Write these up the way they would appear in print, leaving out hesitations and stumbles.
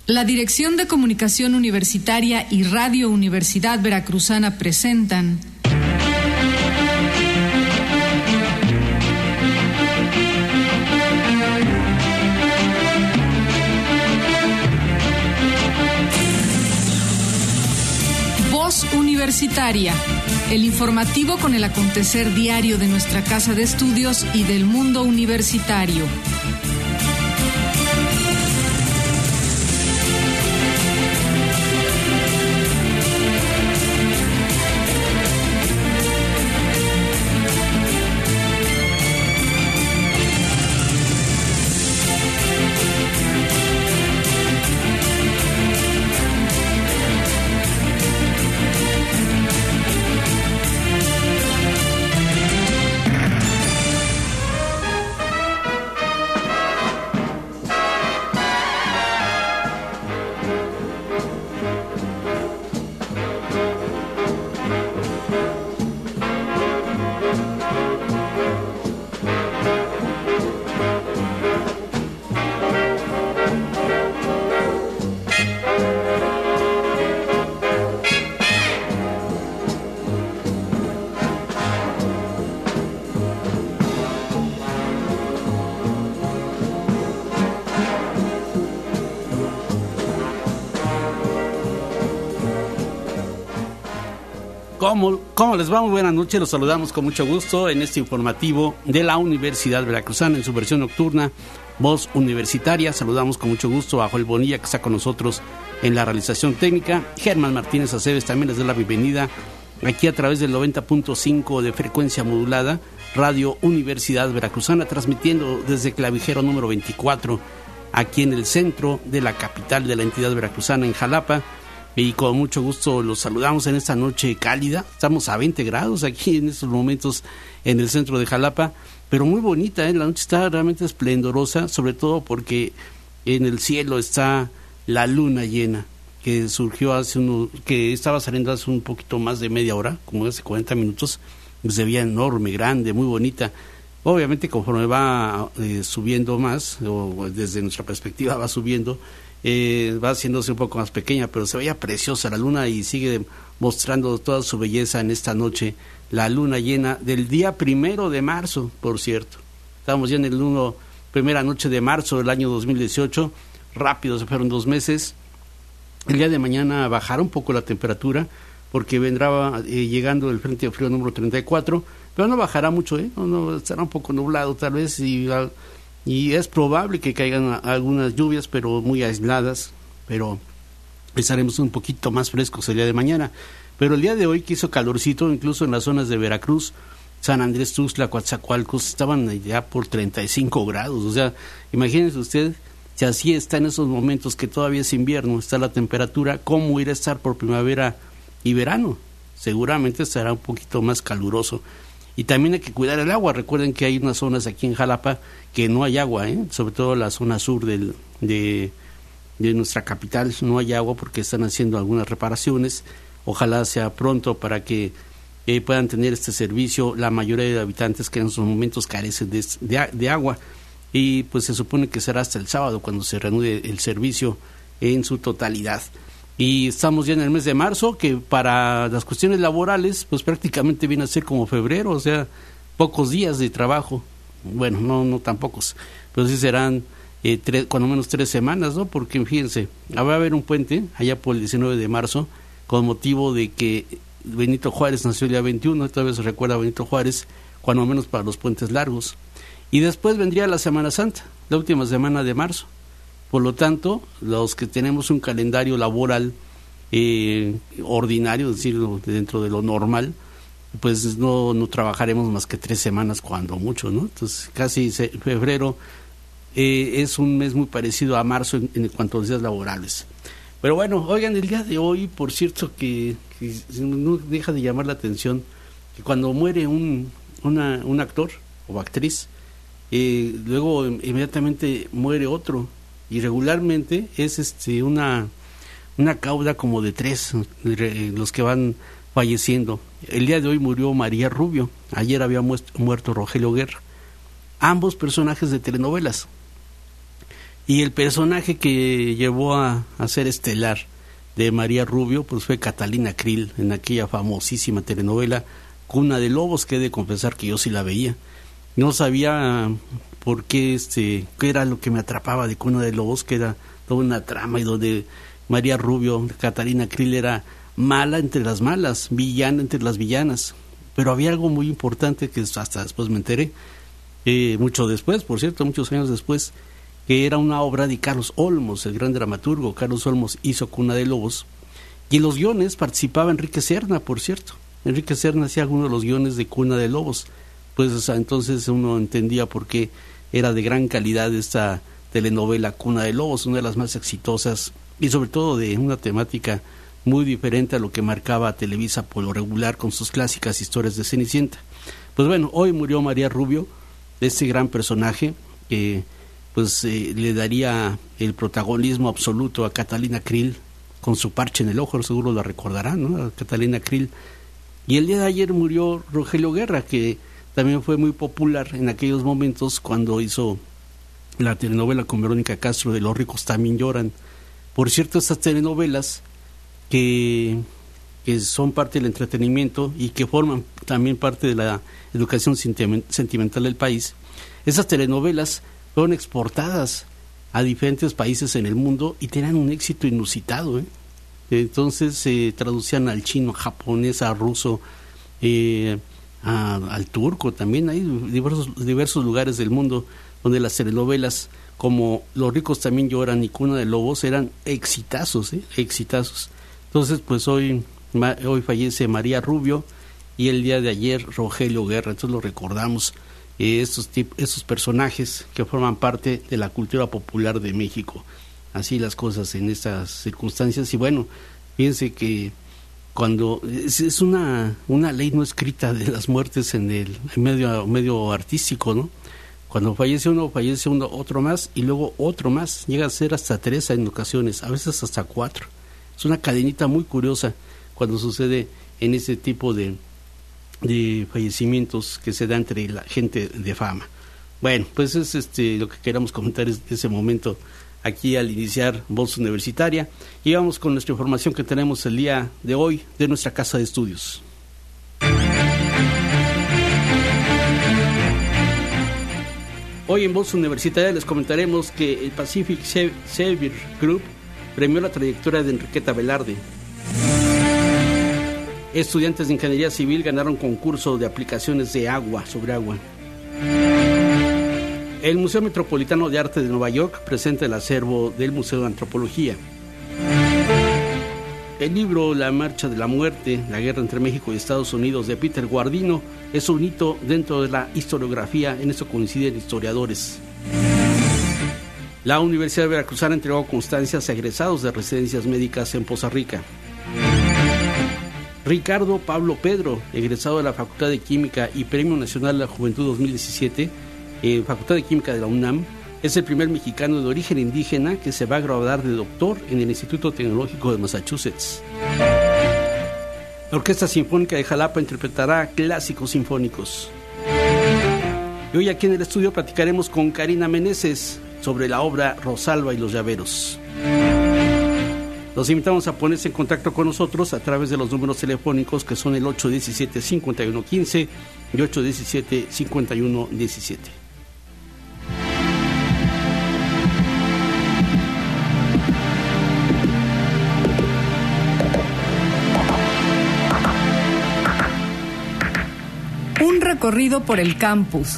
La Dirección de Comunicación Universitaria y Radio Universidad Veracruzana presentan Voz Universitaria, el informativo con el acontecer diario de nuestra casa de estudios y del mundo universitario. ¿Cómo les va? Muy buenas noches, los saludamos con mucho gusto en este informativo de la Universidad Veracruzana en su versión nocturna, Voz Universitaria. Saludamos con mucho gusto a Joel Bonilla, que está con nosotros en la realización técnica. Germán Martínez Aceves también les doy la bienvenida aquí a través del 90.5 de frecuencia modulada, Radio Universidad Veracruzana, transmitiendo desde Clavijero número 24, aquí en el centro de la capital de la entidad veracruzana, en Jalapa. Y con mucho gusto los saludamos en esta noche cálida. Estamos a 20 grados aquí en estos momentos en el centro de Jalapa, pero muy bonita, la noche está realmente esplendorosa, sobre todo porque en el cielo está la luna llena, que surgió que estaba saliendo hace un poquito más de media hora, como hace 40 minutos, se veía enorme, grande, muy bonita. Obviamente conforme va subiendo más, o desde nuestra perspectiva va subiendo, va haciéndose un poco más pequeña, pero se veía preciosa la luna y sigue mostrando toda su belleza en esta noche, la luna llena del día 1 de marzo, por cierto. Estamos ya en el primera noche de marzo del año 2018, rápido, se fueron 2 meses. El día de mañana bajará un poco la temperatura, porque vendrá llegando el frente frío número 34, pero no bajará mucho, no estará un poco nublado tal vez, y es probable que caigan algunas lluvias, pero muy aisladas, pero estaremos un poquito más frescos el día de mañana. Pero el día de hoy, que hizo calorcito, incluso en las zonas de Veracruz, San Andrés Tuxtla, Coatzacoalcos, estaban ya por 35 grados, o sea, imagínense usted, si así está en esos momentos que todavía es invierno, está la temperatura, ¿cómo irá a estar por primavera y verano? Seguramente estará un poquito más caluroso. Y también hay que cuidar el agua. Recuerden que hay unas zonas aquí en Jalapa que no hay agua, sobre todo la zona sur de nuestra capital, no hay agua porque están haciendo algunas reparaciones. Ojalá sea pronto para que puedan tener este servicio la mayoría de habitantes que en estos momentos carecen de agua. Y pues se supone que será hasta el sábado cuando se reanude el servicio en su totalidad. Y estamos ya en el mes de marzo, que para las cuestiones laborales, pues prácticamente viene a ser como febrero, o sea, pocos días de trabajo. Bueno, no tan pocos, pero sí serán cuando menos 3 semanas, ¿no? Porque fíjense, va a haber un puente allá por el 19 de marzo, con motivo de que Benito Juárez nació el día 21, todavía se recuerda a Benito Juárez, cuando menos para los puentes largos. Y después vendría la Semana Santa, la última semana de marzo. Por lo tanto, los que tenemos un calendario laboral ordinario, es decir, dentro de lo normal, pues no trabajaremos más que 3 semanas cuando mucho, ¿no? Entonces, casi febrero es un mes muy parecido a marzo en cuanto a los días laborales. Pero bueno, oigan, el día de hoy, por cierto, que no deja de llamar la atención que cuando muere un actor o actriz, luego inmediatamente muere otro. Y regularmente es una cauda como de 3 los que van falleciendo. El día de hoy murió María Rubio, ayer había muerto Rogelio Guerra, ambos personajes de telenovelas. Y el personaje que llevó a ser estelar de María Rubio, pues fue Catalina Krill, en aquella famosísima telenovela Cuna de Lobos, que he de confesar que yo sí la veía. No sabía por qué, qué era lo que me atrapaba de Cuna de Lobos, que era toda una trama y donde María Rubio, Catalina Krill, era mala entre las malas, villana entre las villanas. Pero había algo muy importante que hasta después me enteré, mucho después, por cierto, muchos años después, que era una obra de Carlos Olmos, el gran dramaturgo. Carlos Olmos hizo Cuna de Lobos, y en los guiones participaba Enrique Serna, por cierto. Enrique Serna hacía algunos de los guiones de Cuna de Lobos, pues entonces uno entendía por qué era de gran calidad esta telenovela Cuna de Lobos, una de las más exitosas, y sobre todo de una temática muy diferente a lo que marcaba Televisa por lo regular con sus clásicas historias de Cenicienta. Pues bueno, hoy murió María Rubio, este gran personaje que pues le daría el protagonismo absoluto a Catalina Krill con su parche en el ojo, seguro la recordarán, ¿no? A Catalina Krill. Y el día de ayer murió Rogelio Guerra, que también fue muy popular en aquellos momentos cuando hizo la telenovela con Verónica Castro de Los ricos también lloran. Por cierto, estas telenovelas que son parte del entretenimiento y que forman también parte de la educación sentimental del país, esas telenovelas fueron exportadas a diferentes países en el mundo y tenían un éxito inusitado, ¿eh? Entonces se traducían al chino, japonés, a ruso, al turco también. Hay diversos lugares del mundo donde las telenovelas como Los ricos también lloran y Cuna de Lobos eran exitazos, exitazos. Entonces pues hoy fallece María Rubio y el día de ayer Rogelio Guerra. Entonces lo recordamos, estos personajes que forman parte de la cultura popular de México. Así las cosas en estas circunstancias. Y bueno, fíjense que cuando es una ley no escrita de las muertes en el medio artístico, ¿no? Cuando fallece uno, otro más, y luego otro más. Llega a ser hasta 3 en ocasiones, a veces hasta 4. Es una cadenita muy curiosa cuando sucede en ese tipo de fallecimientos que se da entre la gente de fama. Bueno, pues es lo que queramos comentar es ese momento aquí al iniciar Voz Universitaria, y vamos con nuestra información que tenemos el día de hoy de nuestra casa de estudios. Hoy en Voz Universitaria les comentaremos que el Pacific Xavier Group premió la trayectoria de Enriqueta Velarde. Estudiantes de Ingeniería Civil ganaron concurso de aplicaciones de agua sobre agua. El Museo Metropolitano de Arte de Nueva York presenta el acervo del Museo de Antropología. El libro La Marcha de la Muerte, la guerra entre México y Estados Unidos, de Peter Guardino, es un hito dentro de la historiografía. En esto coinciden historiadores. La Universidad Veracruzana entregó constancias a egresados de residencias médicas en Poza Rica. Ricardo Pablo Pedro, egresado de la Facultad de Química y Premio Nacional de la Juventud 2017, Facultad de Química de la UNAM, es el primer mexicano de origen indígena que se va a graduar de doctor en el Instituto Tecnológico de Massachusetts. La Orquesta Sinfónica de Jalapa interpretará clásicos sinfónicos. Y hoy aquí en el estudio platicaremos con Karina Meneses sobre la obra Rosalba y los Llaveros. Los invitamos a ponerse en contacto con nosotros a través de los números telefónicos que son el 817-5115 y 817-5117. Un recorrido por el campus.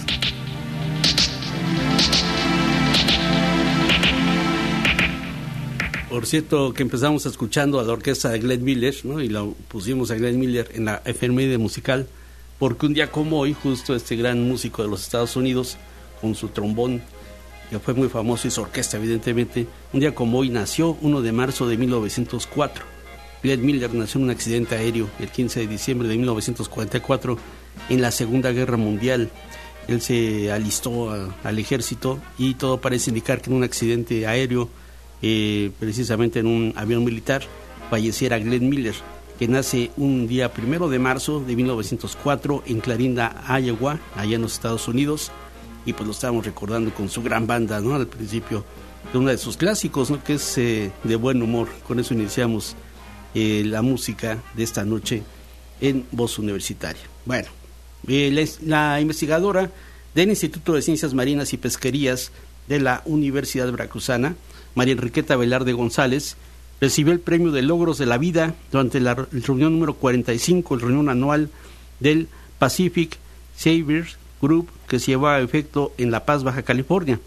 Por cierto, que empezamos escuchando a la orquesta de Glenn Miller, ¿no? Y la pusimos a Glenn Miller en la efeméride musical, porque un día como hoy, justo este gran músico de los Estados Unidos, con su trombón, que fue muy famoso, y su orquesta, evidentemente, un día como hoy nació, 1 de marzo de 1904. Glenn Miller nació en un accidente aéreo el 15 de diciembre de 1944, en la Segunda Guerra Mundial. Él se alistó al ejército y todo parece indicar que en un accidente aéreo, precisamente en un avión militar, falleciera Glenn Miller, que nace un día 1 de marzo de 1904 en Clarinda, Iowa, allá en los Estados Unidos. y pues lo estábamos recordando con su gran banda, ¿no? Al principio de uno de sus clásicos, ¿no? Que es De Buen Humor. Con eso iniciamos la música de esta noche en Voz Universitaria. Bueno, la investigadora del Instituto de Ciencias Marinas y Pesquerías de la Universidad Veracruzana, María Enriqueta Velarde González, recibió el Premio de Logros de la Vida durante la reunión número 45, la reunión anual del Pacific Savers Group, que se llevó a efecto en La Paz, Baja California.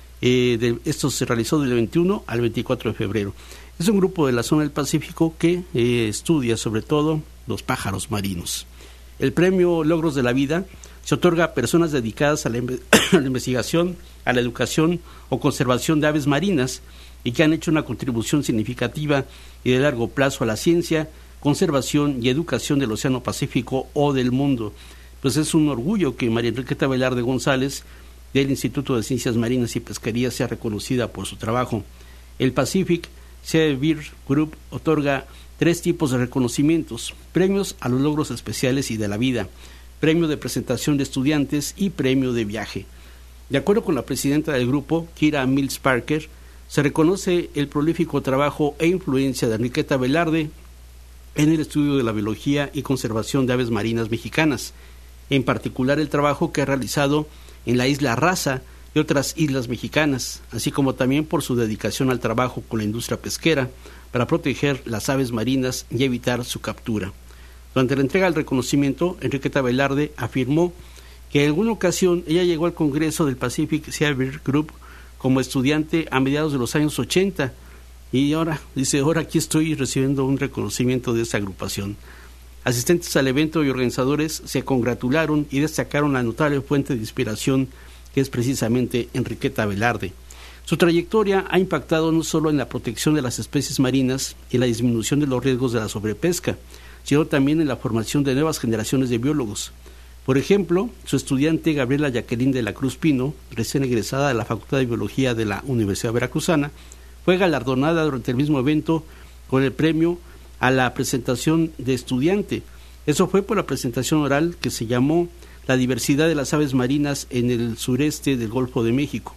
Esto se realizó del 21 al 24 de febrero. Es un grupo de la zona del Pacífico que estudia sobre todo los pájaros marinos. El Premio Logros de la Vida se otorga a personas dedicadas a la investigación, a la educación o conservación de aves marinas y que han hecho una contribución significativa y de largo plazo a la ciencia, conservación y educación del Océano Pacífico o del mundo. Pues es un orgullo que María Enriqueta Velarde González del Instituto de Ciencias Marinas y Pesquería sea reconocida por su trabajo. El Pacific Savers Group otorga 3 tipos de reconocimientos: premios a los logros especiales y de la vida, premio de presentación de estudiantes y premio de viaje. De acuerdo con la presidenta del grupo, Kira Mills Parker, se reconoce el prolífico trabajo e influencia de Enriqueta Velarde en el estudio de la biología y conservación de aves marinas mexicanas, en particular el trabajo que ha realizado en la isla Raza y otras islas mexicanas, así como también por su dedicación al trabajo con la industria pesquera para proteger las aves marinas y evitar su captura. Durante la entrega del reconocimiento, Enriqueta Velarde afirmó que en alguna ocasión ella llegó al Congreso del Pacific Savers Group como estudiante a mediados de los años 80 y ahora aquí estoy recibiendo un reconocimiento de esta agrupación. Asistentes al evento y organizadores se congratularon y destacaron la notable fuente de inspiración que es precisamente Enriqueta Velarde. Su trayectoria ha impactado no solo en la protección de las especies marinas y la disminución de los riesgos de la sobrepesca, sino también en la formación de nuevas generaciones de biólogos. Por ejemplo, su estudiante Gabriela Jacqueline de la Cruz Pino, recién egresada de la Facultad de Biología de la Universidad Veracruzana, fue galardonada durante el mismo evento con el premio a la presentación de estudiante. Eso fue por la presentación oral que se llamó La diversidad de las aves marinas en el sureste del Golfo de México,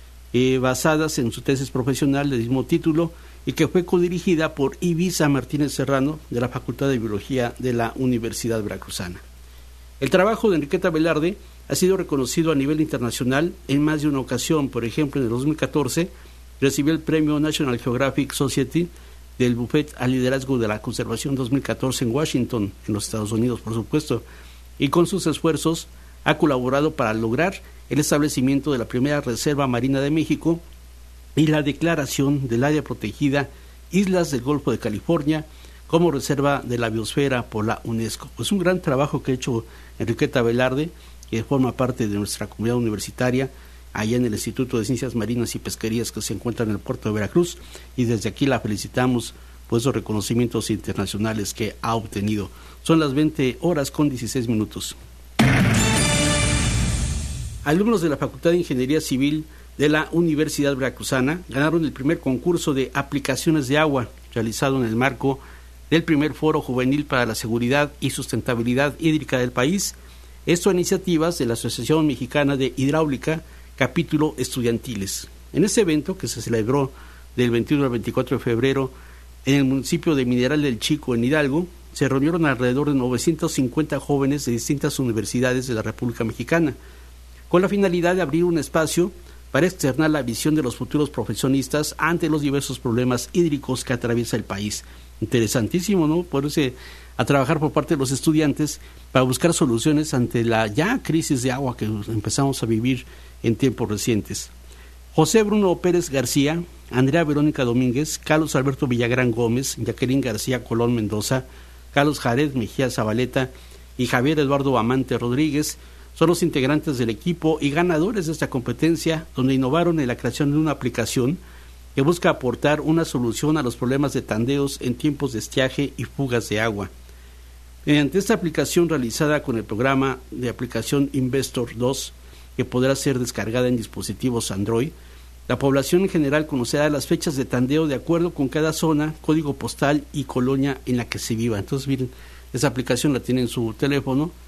basadas en su tesis profesional del mismo título y que fue codirigida por Ibiza Martínez Serrano de la Facultad de Biología de la Universidad Veracruzana. El trabajo de Enriqueta Velarde ha sido reconocido a nivel internacional en más de una ocasión. Por ejemplo, en el 2014 recibió el premio National Geographic Society del Buffet al Liderazgo de la Conservación 2014 en Washington, en los Estados Unidos, por supuesto, y con sus esfuerzos ha colaborado para lograr el establecimiento de la primera Reserva Marina de México y la declaración del área protegida Islas del Golfo de California como Reserva de la Biosfera por la UNESCO. Pues un gran trabajo que ha hecho Enriqueta Velarde, que forma parte de nuestra comunidad universitaria, allá en el Instituto de Ciencias Marinas y Pesquerías que se encuentra en el puerto de Veracruz, y desde aquí la felicitamos por esos reconocimientos internacionales que ha obtenido. Son las 20:16. Alumnos de la Facultad de Ingeniería Civil de la Universidad Veracruzana ganaron el primer concurso de aplicaciones de agua realizado en el marco del primer Foro Juvenil para la Seguridad y Sustentabilidad Hídrica del país, esto a iniciativas de la Asociación Mexicana de Hidráulica, capítulo estudiantiles. En este evento, que se celebró del 21 al 24 de febrero en el municipio de Mineral del Chico, en Hidalgo, se reunieron alrededor de 950 jóvenes de distintas universidades de la República Mexicana, con la finalidad de abrir un espacio para externar la visión de los futuros profesionistas ante los diversos problemas hídricos que atraviesa el país. Interesantísimo, ¿no? Ponerse a trabajar por parte de los estudiantes para buscar soluciones ante la ya crisis de agua que empezamos a vivir en tiempos recientes. José Bruno Pérez García, Andrea Verónica Domínguez, Carlos Alberto Villagrán Gómez, Jacqueline García Colón Mendoza, Carlos Jared Mejía Zabaleta y Javier Eduardo Amante Rodríguez son los integrantes del equipo y ganadores de esta competencia, donde innovaron en la creación de una aplicación que busca aportar una solución a los problemas de tandeos en tiempos de estiaje y fugas de agua. Mediante esta aplicación realizada con el programa de aplicación Investor 2, que podrá ser descargada en dispositivos Android, la población en general conocerá las fechas de tandeo de acuerdo con cada zona, código postal y colonia en la que se viva. Entonces, miren, esa aplicación la tiene en su teléfono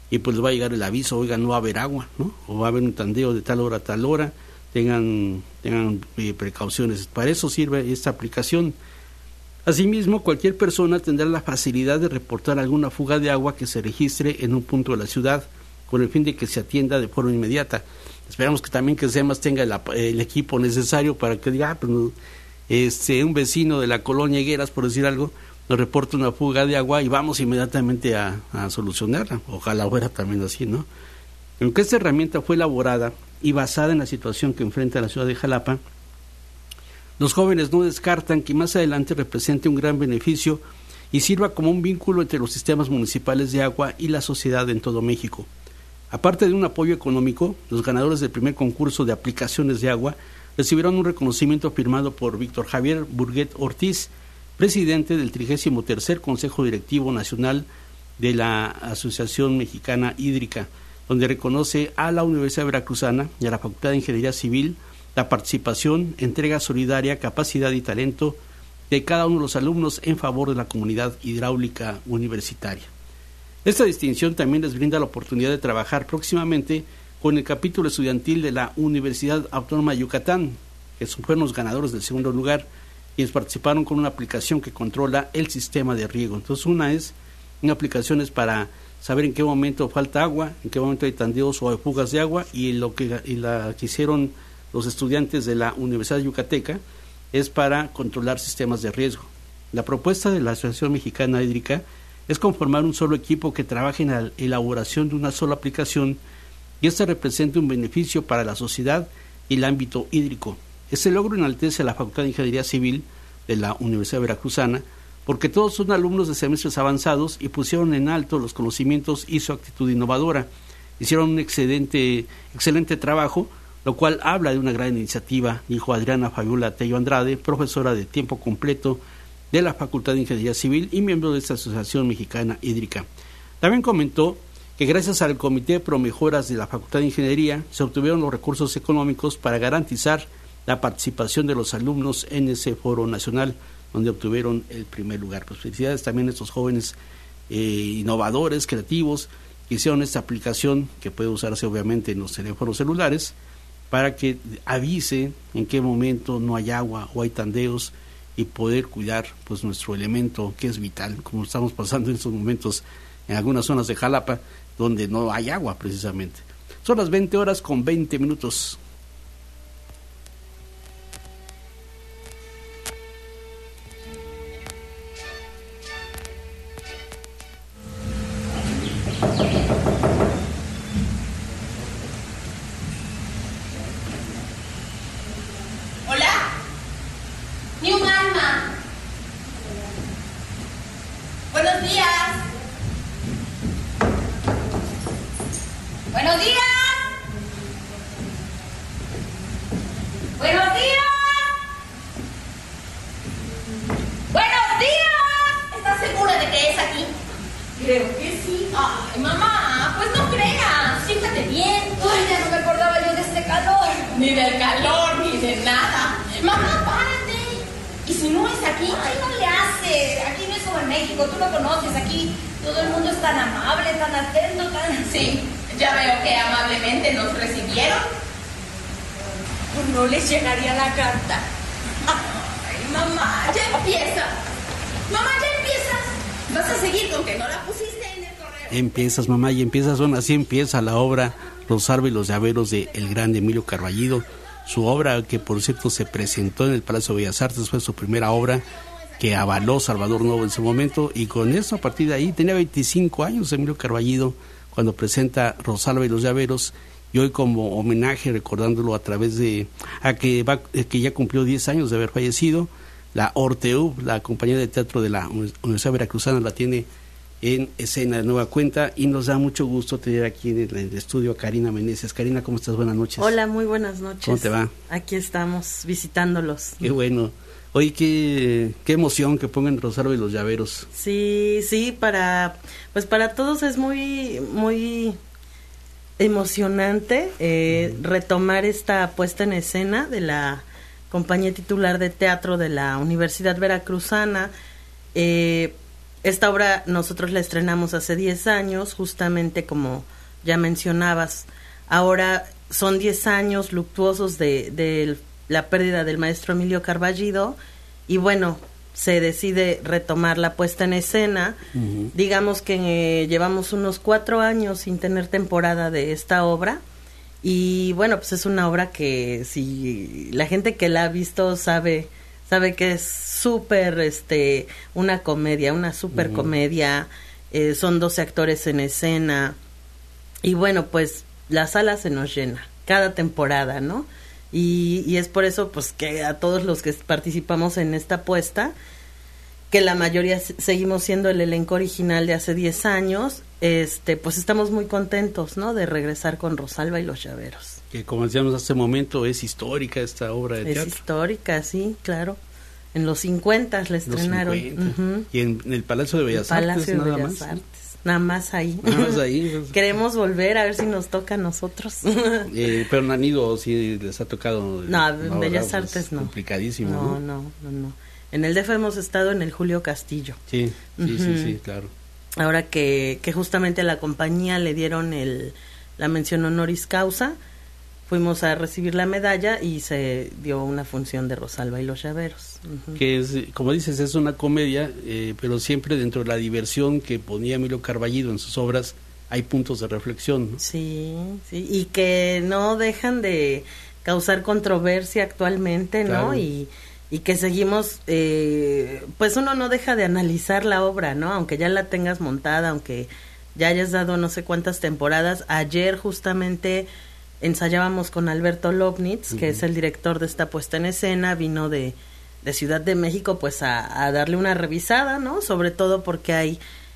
y pues les va a llegar el aviso, oiga, no va a haber agua, ¿no? O va a haber un tandeo de tal hora a tal hora, tengan precauciones. Para eso sirve esta aplicación. Asimismo, cualquier persona tendrá la facilidad de reportar alguna fuga de agua que se registre en un punto de la ciudad, con el fin de que se atienda de forma inmediata. Esperamos que también que SEMAS tenga el equipo necesario para que diga, pues, un vecino de la colonia Higueras, por decir algo, nos reporta una fuga de agua y vamos inmediatamente a solucionarla. Ojalá fuera también así, ¿no? Aunque esta herramienta fue elaborada y basada en la situación que enfrenta la ciudad de Jalapa, los jóvenes no descartan que más adelante represente un gran beneficio y sirva como un vínculo entre los sistemas municipales de agua y la sociedad en todo México. Aparte de un apoyo económico, los ganadores del primer concurso de aplicaciones de agua recibieron un reconocimiento firmado por Víctor Javier Burguet Ortiz, presidente del 33º Consejo Directivo Nacional de la Asociación Mexicana Hídrica, donde reconoce a la Universidad Veracruzana y a la Facultad de Ingeniería Civil la participación, entrega solidaria, capacidad y talento de cada uno de los alumnos en favor de la comunidad hidráulica universitaria. Esta distinción también les brinda la oportunidad de trabajar próximamente con el capítulo estudiantil de la Universidad Autónoma de Yucatán, que fueron los ganadores del segundo lugar, quienes participaron con una aplicación que controla el sistema de riego. Entonces, una aplicación es para saber en qué momento falta agua, en qué momento hay tandeos o hay fugas de agua, y la que hicieron los estudiantes de la Universidad Yucateca es para controlar sistemas de riesgo. La propuesta de la Asociación Mexicana Hídrica es conformar un solo equipo que trabaje en la elaboración de una sola aplicación y esta representa un beneficio para la sociedad y el ámbito hídrico. Este logro enaltece a la Facultad de Ingeniería Civil de la Universidad Veracruzana porque todos son alumnos de semestres avanzados y pusieron en alto los conocimientos y su actitud innovadora. Hicieron un excelente trabajo, lo cual habla de una gran iniciativa, dijo Adriana Fabiola Tello Andrade, profesora de tiempo completo de la Facultad de Ingeniería Civil y miembro de esta Asociación Mexicana Hídrica. También comentó que gracias al Comité Pro Mejoras de la Facultad de Ingeniería se obtuvieron los recursos económicos para garantizar la participación de los alumnos en ese foro nacional, donde obtuvieron el primer lugar. Pues felicidades también a estos jóvenes innovadores, creativos, que hicieron esta aplicación que puede usarse obviamente en los teléfonos celulares, para que avise en qué momento no hay agua o hay tandeos y poder cuidar pues nuestro elemento que es vital, como estamos pasando en estos momentos en algunas zonas de Jalapa donde no hay agua precisamente. Son las 20:20. Mamá, y empiezas, así empieza la obra Rosalba y los llaveros de el gran Emilio Carballido, su obra que por cierto se presentó en el Palacio de Bellas Artes, fue su primera obra que avaló Salvador Novo en su momento, y con eso a partir de ahí tenía 25 años Emilio Carballido cuando presenta Rosalba y los llaveros, y hoy como homenaje recordándolo a través de que ya cumplió 10 años de haber fallecido, la Orteup, la compañía de teatro de la Universidad Veracruzana, la tiene en escena de nueva cuenta, y nos da mucho gusto tener aquí en el estudio a Karina Meneses. Karina, ¿cómo estás? Buenas noches. Hola, muy buenas noches. ¿Cómo te va? Aquí estamos visitándolos. Qué bueno. Oye, qué emoción que pongan Rosalba y los llaveros. Sí, para todos es muy emocionante retomar esta puesta en escena de la compañía titular de teatro de la Universidad Veracruzana. esta obra nosotros la estrenamos hace 10 años, justamente como ya mencionabas. Ahora son 10 años luctuosos de la pérdida del maestro Emilio Carballido, y bueno, se decide retomar la puesta en escena. Digamos que llevamos unos 4 años sin tener temporada de esta obra, y bueno, pues es una obra que si la gente que la ha visto sabe que es súper, una comedia, una súper comedia. Son 12 actores en escena, y bueno, pues la sala se nos llena cada temporada, ¿no? Y es por eso, pues, que a todos los que participamos en esta puesta, que la mayoría seguimos siendo el elenco original de hace 10 años, pues estamos muy contentos, ¿no?, de regresar con Rosalba y los Llaveros. Que, como decíamos hace un momento, es histórica esta obra de teatro. Es histórica, sí, claro. En los 50 la estrenaron. Y en el Palacio de Bellas Artes, nada más. Nada más ahí. Nada más ahí. Queremos volver a ver si nos toca a nosotros. Pero no han ido, sí les ha tocado. No, en Bellas Artes no. Complicadísimo. No. En el DF hemos estado en el Julio Castillo. Sí, claro. Ahora que justamente a la compañía le dieron la mención honoris causa, fuimos a recibir la medalla y se dio una función de Rosalba y los Llaveros. Que es, como dices, es una comedia, pero siempre dentro de la diversión que ponía Emilio Carballido en sus obras hay puntos de reflexión, ¿no? Sí, y que no dejan de causar controversia actualmente, ¿no? Claro. Y que seguimos, pues uno no deja de analizar la obra, ¿no? Aunque ya la tengas montada, aunque ya hayas dado no sé cuántas temporadas. Ayer justamente ensayábamos con Alberto Lobnitz, que es el director de esta puesta en escena, vino de Ciudad de México, pues a darle una revisada, ¿no? Sobre todo porque hay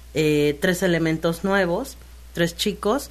3 elementos nuevos, 3 chicos,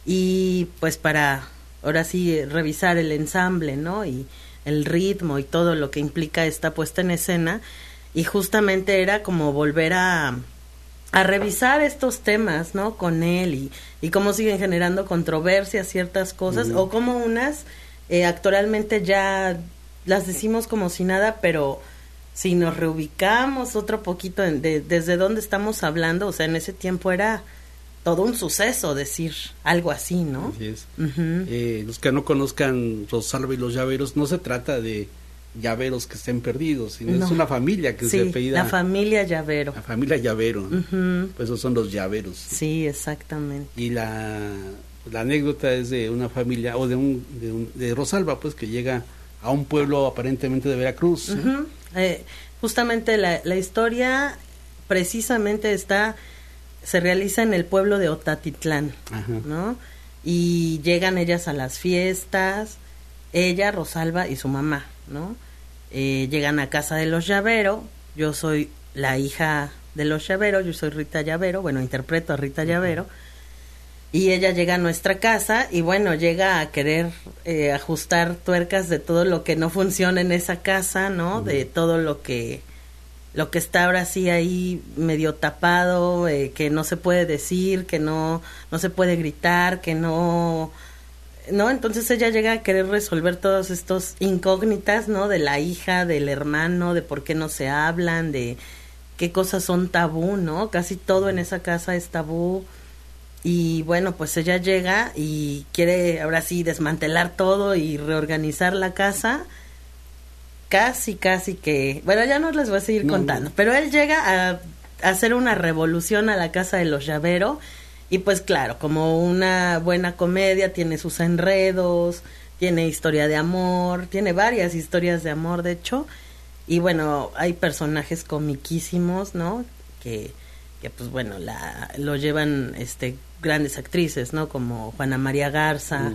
y pues para ahora sí revisar el ensamble, ¿no? Y el ritmo y todo lo que implica esta puesta en escena, y justamente era como volver a revisar estos temas, ¿no?, con él, y cómo siguen generando controversias ciertas cosas, o cómo unas actualmente ya las decimos como si nada, pero si nos reubicamos otro poquito desde dónde estamos hablando, o sea, en ese tiempo era todo un suceso decir algo así, ¿no? Así es. Los que no conozcan Rosalba y los Llaveros, no se trata de llaveros que estén perdidos, sino es una familia que se apellida. La familia Llavero. La familia Llavero, ¿no? Pues esos son los Llaveros. Sí, exactamente. Y la anécdota es de una familia, o de Rosalba, pues, que llega a un pueblo aparentemente de Veracruz. Justamente la historia precisamente se realiza en el pueblo de Otatitlán, ¿no? Y llegan ellas a las fiestas, ella, Rosalba y su mamá, ¿no? Llegan a casa de los Llavero. Yo soy la hija de los Llavero, yo soy Rita Llavero, bueno, interpreto a Rita Llavero, y ella llega a nuestra casa y bueno, llega a querer ajustar tuercas de todo lo que no funciona en esa casa, ¿no? De todo lo que está ahora sí ahí medio tapado, que no se puede decir, que no se puede gritar, que no, entonces ella llega a querer resolver todos estos incógnitas, ¿no? De la hija, del hermano, de por qué no se hablan, de qué cosas son tabú, ¿no? Casi todo en esa casa es tabú. Y bueno, pues ella llega y quiere ahora sí desmantelar todo y reorganizar la casa. Casi que, bueno, ya no les voy a seguir contando, pero él llega a hacer una revolución a la casa de los Llavero, y pues claro, como una buena comedia, tiene sus enredos, tiene historia de amor, tiene varias historias de amor, de hecho, y bueno, hay personajes comiquísimos, ¿no?, que pues bueno, lo llevan grandes actrices, ¿no?, como Juana María Garza,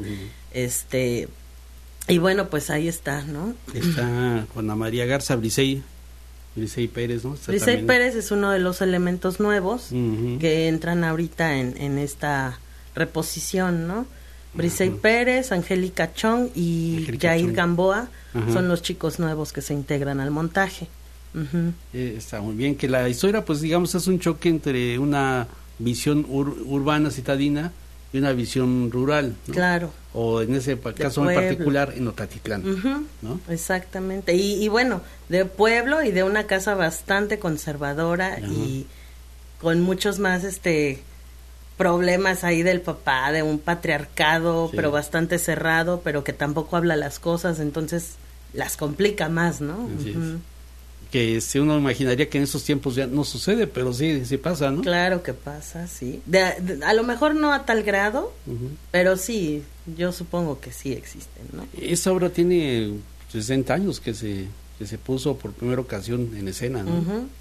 y bueno, pues ahí está, ¿no? Está Juana María Garza, Brisey Pérez, ¿no? Brisey Pérez es uno de los elementos nuevos que entran ahorita en esta reposición, ¿no? Brisey Pérez, Angélica Chong y Jair Gamboa son los chicos nuevos que se integran al montaje. Está muy bien, que la historia, pues digamos, es un choque entre una visión urbana citadina y una visión rural, ¿no? Claro. O en ese caso en particular en Otatitlán, ¿no? Exactamente. Y bueno, de pueblo y de una casa bastante conservadora con muchos más problemas ahí del papá, de un patriarcado, pero bastante cerrado, pero que tampoco habla las cosas, entonces las complica más, ¿no? Así es. Que si uno imaginaría que en esos tiempos ya no sucede, pero sí pasa, ¿no? Claro que pasa, sí. A lo mejor no a tal grado, pero sí, yo supongo que sí existen, ¿no? Esa obra tiene 60 años que se puso por primera ocasión en escena, ¿no?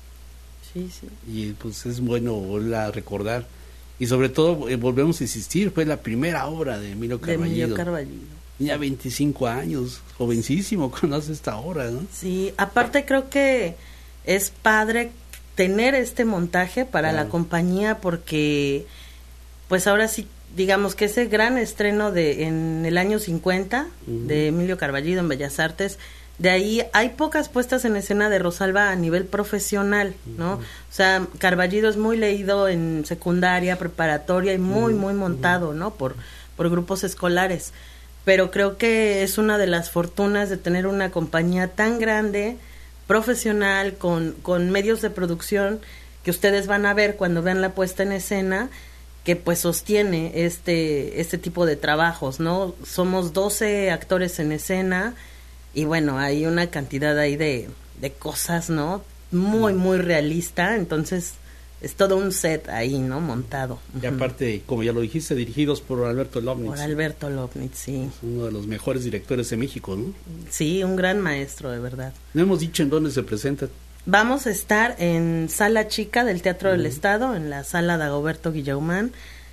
Sí, sí. Y pues es bueno volver a recordar. Y sobre todo, volvemos a insistir, fue la primera obra de Emilio Carballido. Ya 25 años, jovencísimo cuando hace esta obra, ¿no? Sí, aparte creo que es padre tener este montaje para la compañía porque, pues ahora sí, digamos que ese gran estreno en el año 50 de Emilio Carballido en Bellas Artes, de ahí hay pocas puestas en escena de Rosalba a nivel profesional, ¿no? O sea, Carballido es muy leído en secundaria, preparatoria y muy montado, ¿no? Por grupos escolares. Pero creo que es una de las fortunas de tener una compañía tan grande, profesional, con medios de producción que ustedes van a ver cuando vean la puesta en escena, que pues sostiene este tipo de trabajos, ¿no? Somos 12 actores en escena y bueno, hay una cantidad ahí de cosas, ¿no? Muy realista, entonces es todo un set ahí, ¿no? Montado. Y aparte, como ya lo dijiste, dirigidos por Alberto Lobnitz. Por Alberto Lobnitz, sí. Es uno de los mejores directores de México, ¿no? Sí, un gran maestro, de verdad. No hemos dicho en dónde se presenta. Vamos a estar en Sala Chica del Teatro del Estado, en la Sala Dagoberto Guillaumán,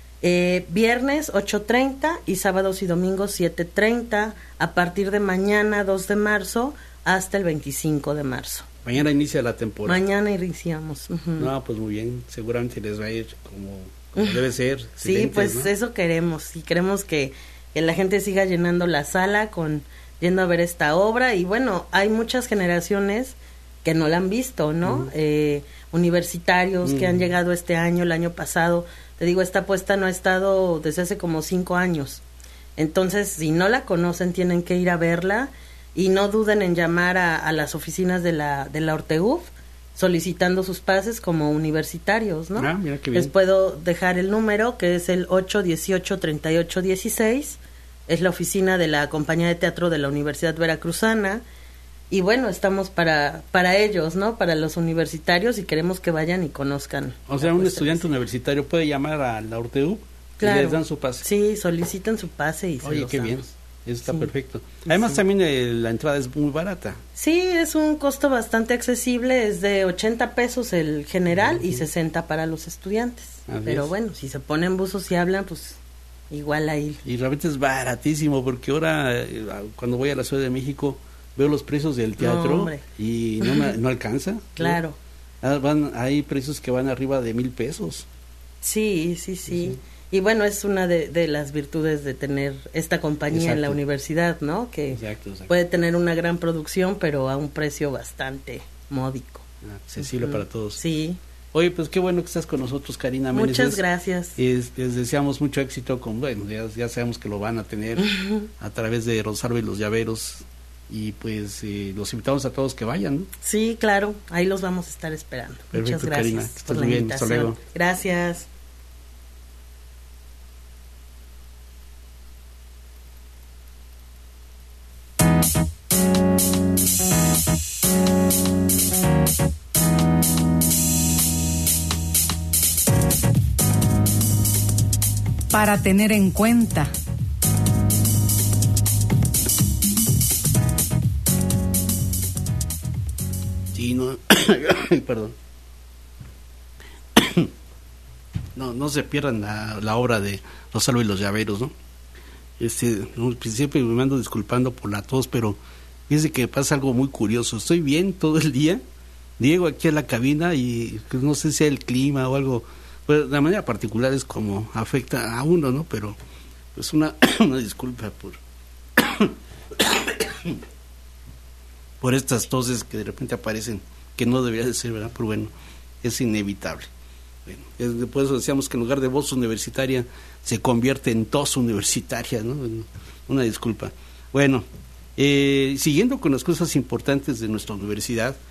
viernes 8:30 y sábados y domingos 7:30, a partir de mañana 2 de marzo hasta el 25 de marzo. Mañana inicia la temporada. Mañana iniciamos. No, pues muy bien, seguramente les va a ir como debe ser. Sí, pues ¿no? Eso queremos, y queremos que la gente siga llenando la sala yendo a ver esta obra, y bueno, hay muchas generaciones que no la han visto, ¿no? Universitarios que han llegado este año, el año pasado. Te digo, esta puesta no ha estado desde hace como 5 años. Entonces, si no la conocen, tienen que ir a verla. Y no duden en llamar a las oficinas de la Orteguf solicitando sus pases como universitarios, ¿no? Mira qué bien. Les puedo dejar el número, que es el 818-3816. Es la oficina de la Compañía de Teatro de la Universidad Veracruzana. Y bueno, estamos para ellos, ¿no? Para los universitarios, y queremos que vayan y conozcan. O sea, un estudiante universitario puede llamar a la Orteguf, claro, y les dan su pase. Sí, solicitan su pase y Oye, qué bien. Eso está perfecto. Sí, además también la entrada es muy barata. Sí, es un costo bastante accesible, es de 80 pesos el general y 60 para los estudiantes. Pero bueno, si se ponen buzos y hablan, pues igual ahí. Y realmente es baratísimo, porque ahora cuando voy a la Ciudad de México veo los precios del teatro y no alcanza. Claro. Hay precios que van arriba de 1,000 pesos. Sí. Y bueno, es una de las virtudes de tener esta compañía en la universidad, ¿no? Que puede tener una gran producción, pero a un precio bastante módico. Accesible para todos. Sí. Oye, pues qué bueno que estás con nosotros, Karina Meneses. Muchas gracias. Les deseamos mucho éxito ya sabemos que lo van a tener a través de Rosalba y los Llaveros. Y pues los invitamos a todos que vayan, ¿no? Sí, claro, ahí los vamos a estar esperando. Perfecto, muchas gracias, Karina, que estés muy bien. Hasta luego. Gracias. Para tener en cuenta. Sí, no, perdón. No se pierdan la obra de Rosalba y los Llaveros, ¿no? Al principio me ando disculpando por la tos, pero fíjense que pasa algo muy curioso. Estoy bien todo el día, llego aquí a la cabina y no sé si sea el clima o algo, pues de manera particular es como afecta a uno, ¿no? Pero pues una disculpa por estas toses que de repente aparecen, que no debería de ser, ¿verdad? Pero bueno, es inevitable. Bueno, por eso decíamos que en lugar de voz universitaria se convierte en tos universitaria, ¿no? Una disculpa. Bueno, siguiendo con las cosas importantes de nuestra universidad,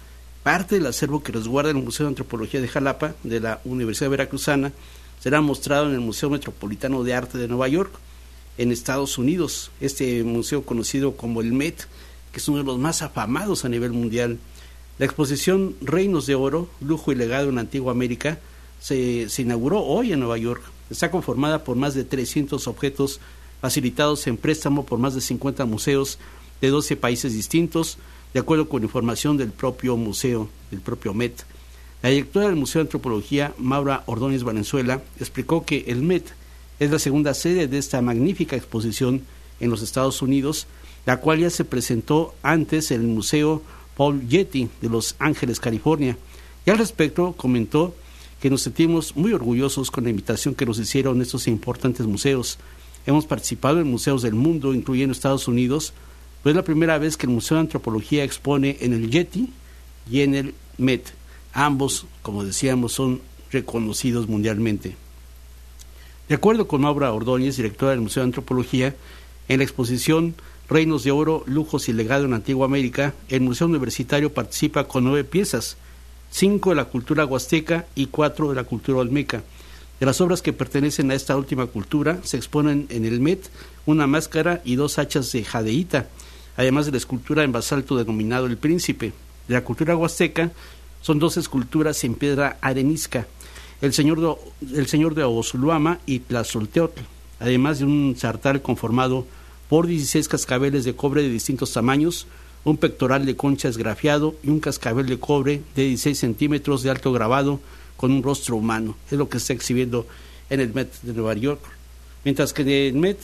Parte del acervo que resguarda el Museo de Antropología de Jalapa, de la Universidad Veracruzana, será mostrado en el Museo Metropolitano de Arte de Nueva York, en Estados Unidos. Este museo, conocido como el Met, que es uno de los más afamados a nivel mundial. La exposición Reinos de Oro, Lujo y Legado en la Antigua América, se inauguró hoy en Nueva York. Está conformada por más de 300 objetos facilitados en préstamo por más de 50 museos de 12 países distintos, de acuerdo con información del propio museo, del propio Met. La directora del Museo de Antropología, Maura Ordóñez Valenzuela, explicó que el Met es la segunda sede de esta magnífica exposición en los Estados Unidos, la cual ya se presentó antes en el Museo Paul Getty de Los Ángeles, California. Y al respecto comentó que nos sentimos muy orgullosos con la invitación que nos hicieron estos importantes museos. Hemos participado en museos del mundo, incluyendo Estados Unidos, pero es la primera vez que el Museo de Antropología expone en el Getty y en el Met. Ambos, como decíamos, son reconocidos mundialmente. De acuerdo con Maura Ordóñez, directora del Museo de Antropología, en la exposición Reinos de Oro, Lujos y Legado en la Antigua América, el Museo Universitario participa con 9 piezas, 5 de la cultura huasteca y 4 de la cultura olmeca. De las obras que pertenecen a esta última cultura, se exponen en el Met una máscara y 2 hachas de jadeíta, además de la escultura en basalto denominado El Príncipe. De la cultura huasteca son 2 esculturas en piedra arenisca, el señor de Oxuluama y Tlazolteotl, además de un sartal conformado por 16 cascabeles de cobre de distintos tamaños, un pectoral de concha esgrafiado y un cascabel de cobre de 16 centímetros de alto grabado con un rostro humano. Es lo que está exhibiendo en el Met de Nueva York. Mientras que en el Met,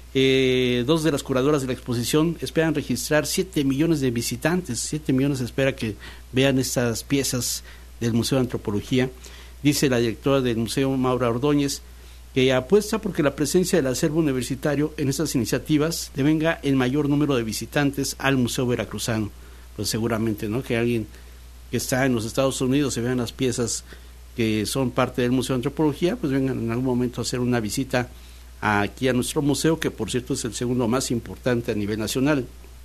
2 de las curadoras de la exposición esperan registrar 7 millones de visitantes. 7 millones espera que vean estas piezas del Museo de Antropología. Dice la directora del museo, Maura Ordóñez, que apuesta porque la presencia del acervo universitario en estas iniciativas devenga el mayor número de visitantes al Museo Veracruzano. Pues seguramente, ¿no?, que alguien que está en los Estados Unidos se vean las piezas que son parte del Museo de Antropología, pues vengan en algún momento a hacer una visita aquí a nuestro museo, que por cierto es el segundo más importante a nivel nacional.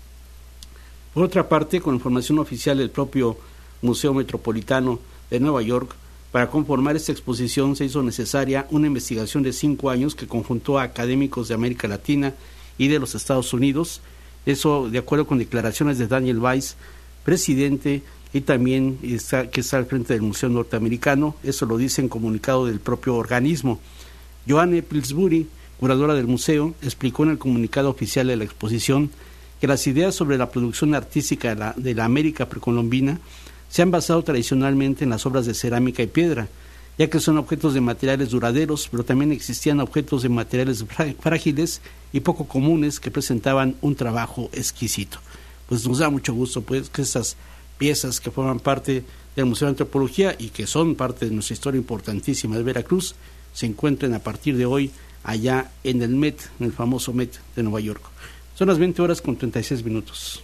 Por otra parte, con información oficial del propio Museo Metropolitano de Nueva York, para conformar esta exposición se hizo necesaria una investigación de 5 años que conjuntó a académicos de América Latina y de los Estados Unidos. Eso de acuerdo con declaraciones de Daniel Weiss, presidente, y también que está al frente del Museo Norteamericano. Eso lo dice en comunicado del propio organismo. Joanne Pillsbury, curadora del museo, explicó en el comunicado oficial de la exposición que las ideas sobre la producción artística de la América precolombina se han basado tradicionalmente en las obras de cerámica y piedra, ya que son objetos de materiales duraderos, pero también existían objetos de materiales frágiles y poco comunes que presentaban un trabajo exquisito. Pues nos da mucho gusto pues que estas piezas que forman parte del Museo de Antropología y que son parte de nuestra historia importantísima de Veracruz se encuentren a partir de hoy allá en el Met, en el famoso Met de Nueva York. Son las 20:36.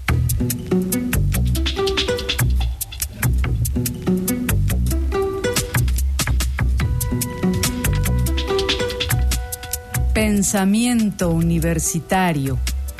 Pensamiento universitario.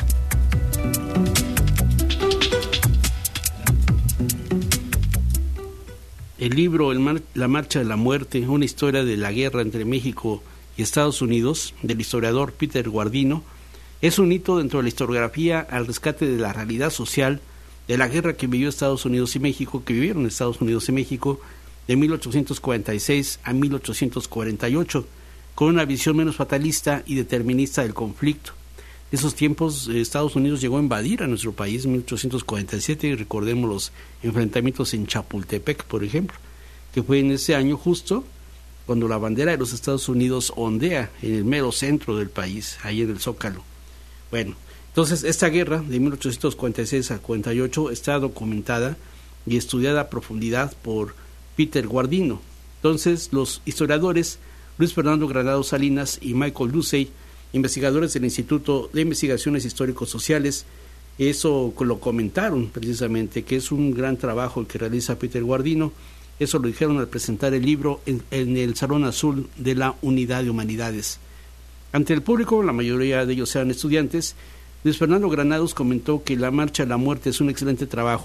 El libro La Marcha de la Muerte, una historia de la guerra entre México y Estados Unidos, del historiador Peter Guardino, es un hito dentro de la historiografía al rescate de la realidad social de la guerra que vivió Estados Unidos y México, que vivieron Estados Unidos y México de 1846 a 1848, con una visión menos fatalista y determinista del conflicto. En esos tiempos, Estados Unidos llegó a invadir a nuestro país en 1847, y recordemos los enfrentamientos en Chapultepec, por ejemplo, que fue en ese año justo cuando la bandera de los Estados Unidos ondea en el mero centro del país, ahí en el Zócalo. Bueno, entonces esta guerra de 1846 a 48 está documentada y estudiada a profundidad por Peter Guardino. Entonces los historiadores Luis Fernando Granados Salinas y Michael Lucey, investigadores del Instituto de Investigaciones Histórico-Sociales, eso lo comentaron precisamente, que es un gran trabajo el que realiza Peter Guardino. Eso lo dijeron al presentar el libro en el Salón Azul de la Unidad de Humanidades. Ante el público, la mayoría de ellos eran estudiantes, Luis Fernando Granados comentó que La Marcha a la Muerte es un excelente trabajo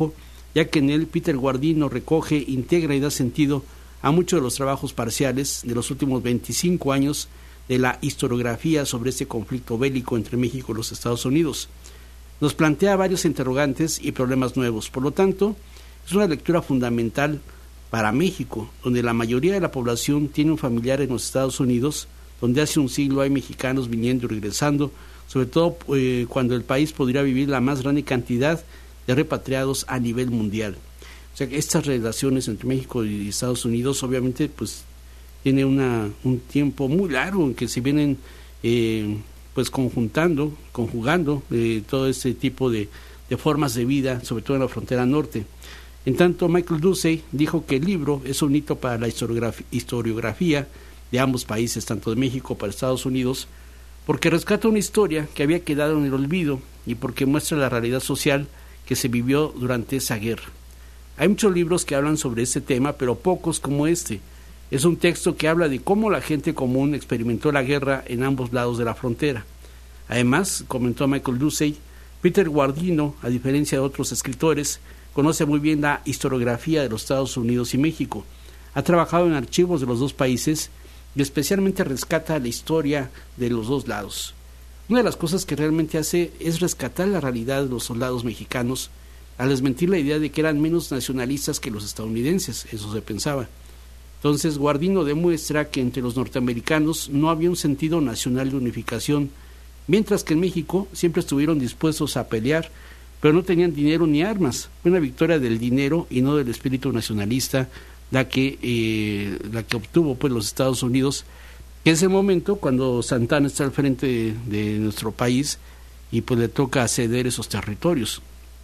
ya que en él Peter Guardino recoge, integra y da sentido a muchos de los trabajos parciales de los últimos 25 años de la historiografía sobre este conflicto bélico entre México y los Estados Unidos. Nos plantea varios interrogantes y problemas nuevos. Por lo tanto, es una lectura fundamental para México, donde la mayoría de la población tiene un familiar en los Estados Unidos, donde hace un siglo hay mexicanos viniendo y regresando, sobre todo cuando el país podría vivir la más grande cantidad de repatriados a nivel mundial. O sea que estas relaciones entre México y Estados Unidos obviamente pues tiene un tiempo muy largo en que se vienen pues conjugando todo este tipo de formas de vida, sobre todo en la frontera norte. En tanto, Michael Ducey dijo que el libro es un hito para la historiografía de ambos países, tanto de México para Estados Unidos, porque rescata una historia que había quedado en el olvido y porque muestra la realidad social que se vivió durante esa guerra. Hay muchos libros que hablan sobre este tema, pero pocos como este. Es un texto que habla de cómo la gente común experimentó la guerra en ambos lados de la frontera. Además, comentó Michael Ducey, Peter Guardino, a diferencia de otros escritores, conoce muy bien la historiografía de los Estados Unidos y México. Ha trabajado en archivos de los dos países y especialmente rescata la historia de los dos lados. Una de las cosas que realmente hace es rescatar la realidad de los soldados mexicanos al desmentir la idea de que eran menos nacionalistas que los estadounidenses, eso se pensaba. Entonces, Guardino demuestra que entre los norteamericanos no había un sentido nacional de unificación, mientras que en México siempre estuvieron dispuestos a pelear, pero no tenían dinero ni armas. Fue una victoria del dinero y no del espíritu nacionalista la que obtuvo pues los Estados Unidos en ese momento, cuando Santana está al frente de nuestro país y pues le toca ceder esos territorios.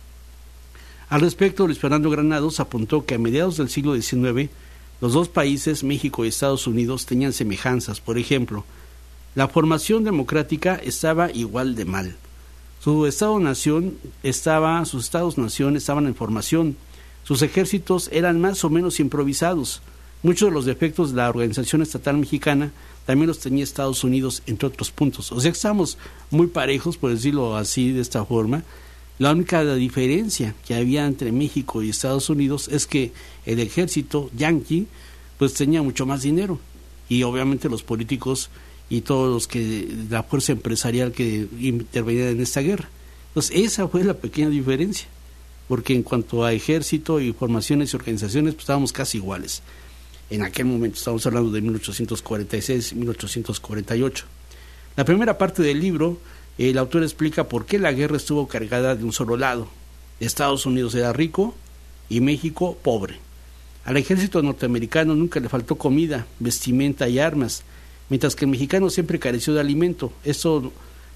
Al respecto, Luis Fernando Granados apuntó que a mediados del siglo XIX los dos países, México y Estados Unidos, tenían semejanzas. Por ejemplo, la formación democrática estaba igual de mal. Sus estados-nación estaban en formación. Sus ejércitos eran más o menos improvisados. Muchos de los defectos de la organización estatal mexicana también los tenía Estados Unidos, entre otros puntos. O sea que estamos muy parejos, por decirlo así, de esta forma. La única diferencia que había entre México y Estados Unidos es que el ejército yanqui pues tenía mucho más dinero y obviamente los políticos y todos los que la fuerza empresarial que intervenía en esta guerra. Entonces esa fue la pequeña diferencia, porque en cuanto a ejército y formaciones y organizaciones pues estábamos casi iguales. En aquel momento estamos hablando de 1846 y 1848. La primera parte del libro, el autor explica por qué la guerra estuvo cargada de un solo lado. Estados Unidos era rico y México pobre. Al ejército norteamericano nunca le faltó comida, vestimenta y armas, mientras que el mexicano siempre careció de alimento. Esto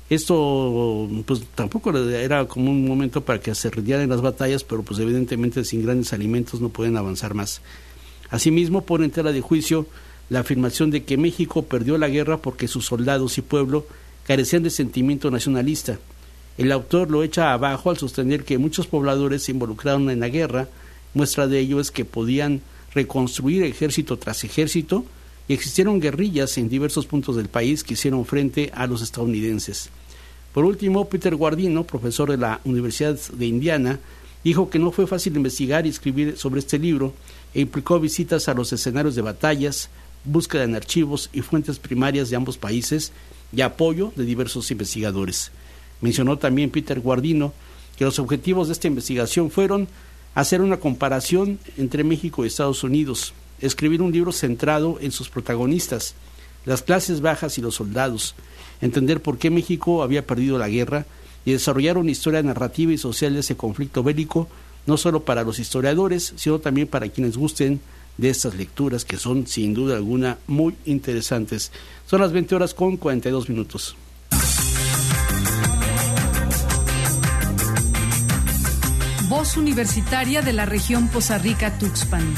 pues tampoco era como un momento para que se rindieran en las batallas, pero pues evidentemente sin grandes alimentos no pueden avanzar más. Asimismo, pone en tela de juicio la afirmación de que México perdió la guerra porque sus soldados y pueblo carecían de sentimiento nacionalista. El autor lo echa abajo al sostener que muchos pobladores se involucraron en la guerra. Muestra de ello es que podían reconstruir ejército tras ejército y existieron guerrillas en diversos puntos del país que hicieron frente a los estadounidenses. Por último, Peter Guardino, profesor de la Universidad de Indiana, dijo que no fue fácil investigar y escribir sobre este libro e implicó visitas a los escenarios de batallas, búsqueda en archivos y fuentes primarias de ambos países y apoyo de diversos investigadores. Mencionó también Peter Guardino que los objetivos de esta investigación fueron hacer una comparación entre México y Estados Unidos, escribir un libro centrado en sus protagonistas, las clases bajas y los soldados, entender por qué México había perdido la guerra y desarrollar una historia narrativa y social de ese conflicto bélico, no solo para los historiadores, sino también para quienes gusten de estas lecturas que son, sin duda alguna, muy interesantes. Son las 20:42. Voz Universitaria de la región Poza Rica-Tuxpan.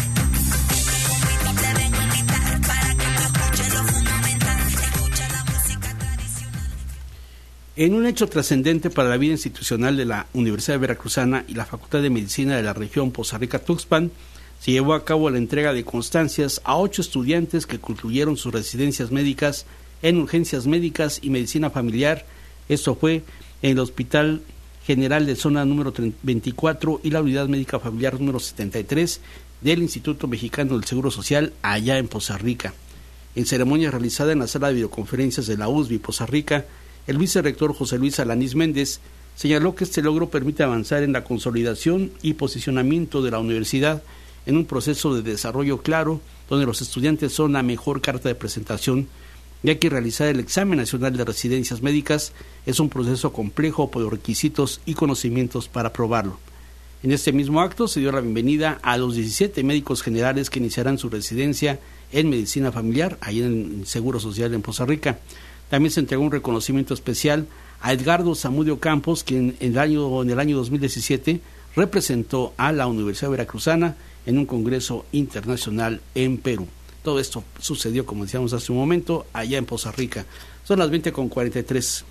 En un hecho trascendente para la vida institucional de la Universidad Veracruzana y la Facultad de Medicina de la región Poza Rica-Tuxpan, se llevó a cabo la entrega de constancias a 8 estudiantes que concluyeron sus residencias médicas en urgencias médicas y medicina familiar. Esto fue en el Hospital general de zona número 24 y la unidad médica familiar número 73 del Instituto Mexicano del Seguro Social allá en Poza Rica. En ceremonia realizada en la sala de videoconferencias de la USB Poza Rica, el vicerrector José Luis Alanís Méndez señaló que este logro permite avanzar en la consolidación y posicionamiento de la universidad en un proceso de desarrollo claro, donde los estudiantes son la mejor carta de presentación, ya que realizar el examen nacional de residencias médicas es un proceso complejo por los requisitos y conocimientos para aprobarlo. En este mismo acto se dio la bienvenida a los 17 médicos generales que iniciarán su residencia en medicina familiar, ahí en el Seguro Social en Poza Rica. También se entregó un reconocimiento especial a Edgardo Zamudio Campos, quien en el año 2017 representó a la Universidad Veracruzana en un congreso internacional en Perú. Todo esto sucedió, como decíamos hace un momento, allá en Poza Rica. Son las 20:43.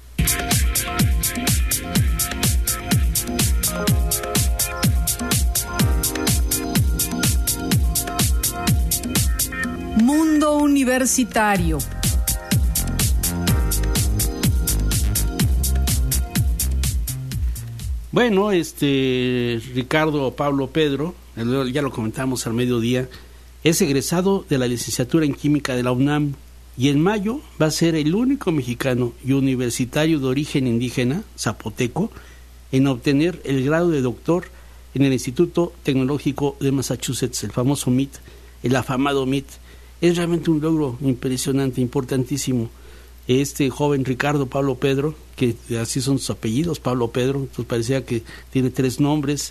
Mundo Universitario. Bueno, Ricardo Pablo Pedro, ya lo comentamos al mediodía, es egresado de la licenciatura en Química de la UNAM y en mayo va a ser el único mexicano y universitario de origen indígena, zapoteco, en obtener el grado de doctor en el Instituto Tecnológico de Massachusetts, el famoso MIT, el afamado MIT. Es realmente un logro impresionante, importantísimo. Este joven Ricardo Pablo Pedro, que así son sus apellidos, Pablo Pedro, entonces parecía que tiene 3 nombres,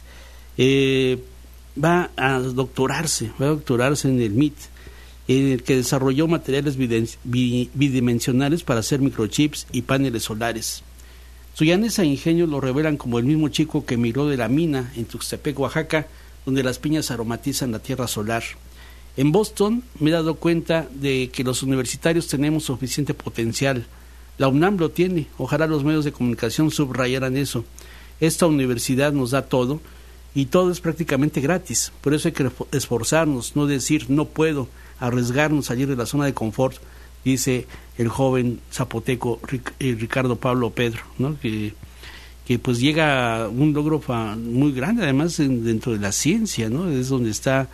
va a doctorarse en el MIT, en el que desarrolló materiales bidimensionales para hacer microchips y paneles solares. Su llaneza e ingenio lo revelan como el mismo chico que emigró de la mina en Tuxtepec, Oaxaca, donde las piñas aromatizan la tierra solar. En Boston me he dado cuenta de que los universitarios tenemos suficiente potencial. La UNAM lo tiene. Ojalá los medios de comunicación subrayaran eso. Esta universidad nos da todo y todo es prácticamente gratis. Por eso hay que esforzarnos, no decir no puedo, arriesgarnos, salir de la zona de confort, dice el joven zapoteco Ricardo Pablo Pedro, ¿no? que pues llega a un logro muy grande, además dentro de la ciencia, ¿no? Es donde está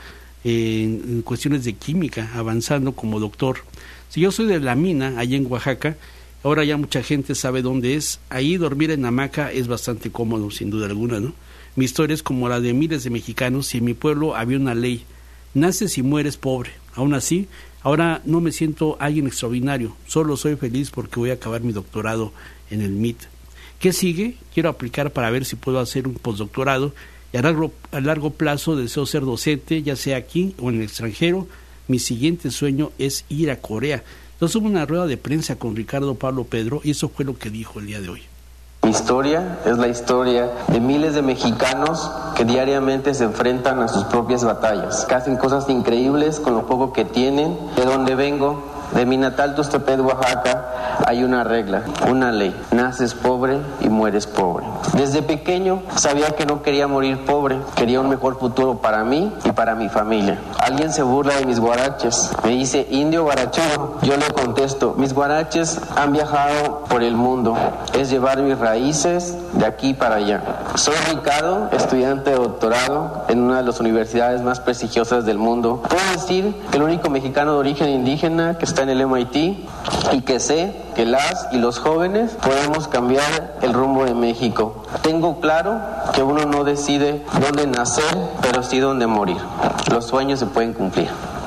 en cuestiones de química, avanzando como doctor. Si yo soy de la mina, allá en Oaxaca, ahora ya mucha gente sabe dónde es. Ahí dormir en hamaca es bastante cómodo, sin duda alguna, ¿no? Mi historia es como la de miles de mexicanos y en mi pueblo había una ley: naces y mueres pobre. Aún así, ahora no me siento alguien extraordinario, solo soy feliz porque voy a acabar mi doctorado en el MIT. ¿Qué sigue? Quiero aplicar para ver si puedo hacer un postdoctorado y a largo plazo deseo ser docente, ya sea aquí o en el extranjero. Mi siguiente sueño es ir a Corea. Entonces hubo una rueda de prensa con Ricardo Pablo Pedro y eso fue lo que dijo el día de hoy. Mi historia es la historia de miles de mexicanos que diariamente se enfrentan a sus propias batallas, que hacen cosas increíbles con lo poco que tienen. De donde vengo, de mi natal Tuxtepec, Oaxaca, hay una regla, una ley: naces pobre y mueres pobre. Desde pequeño sabía que no quería morir pobre, quería un mejor futuro para mí y para mi familia. Alguien se burla de mis guaraches, me dice indio guarachudo. Yo le contesto: mis guaraches han viajado por el mundo, es llevar mis raíces de aquí para allá. Soy Ricardo, estudiante de doctorado en una de las universidades más prestigiosas del mundo. Puedo decir que el único mexicano de origen indígena que está en el MIT, y que sé que las y los jóvenes podemos cambiar el rumbo de México. Tengo claro que uno no decide dónde nacer, pero sí dónde morir. Los sueños se pueden cumplir.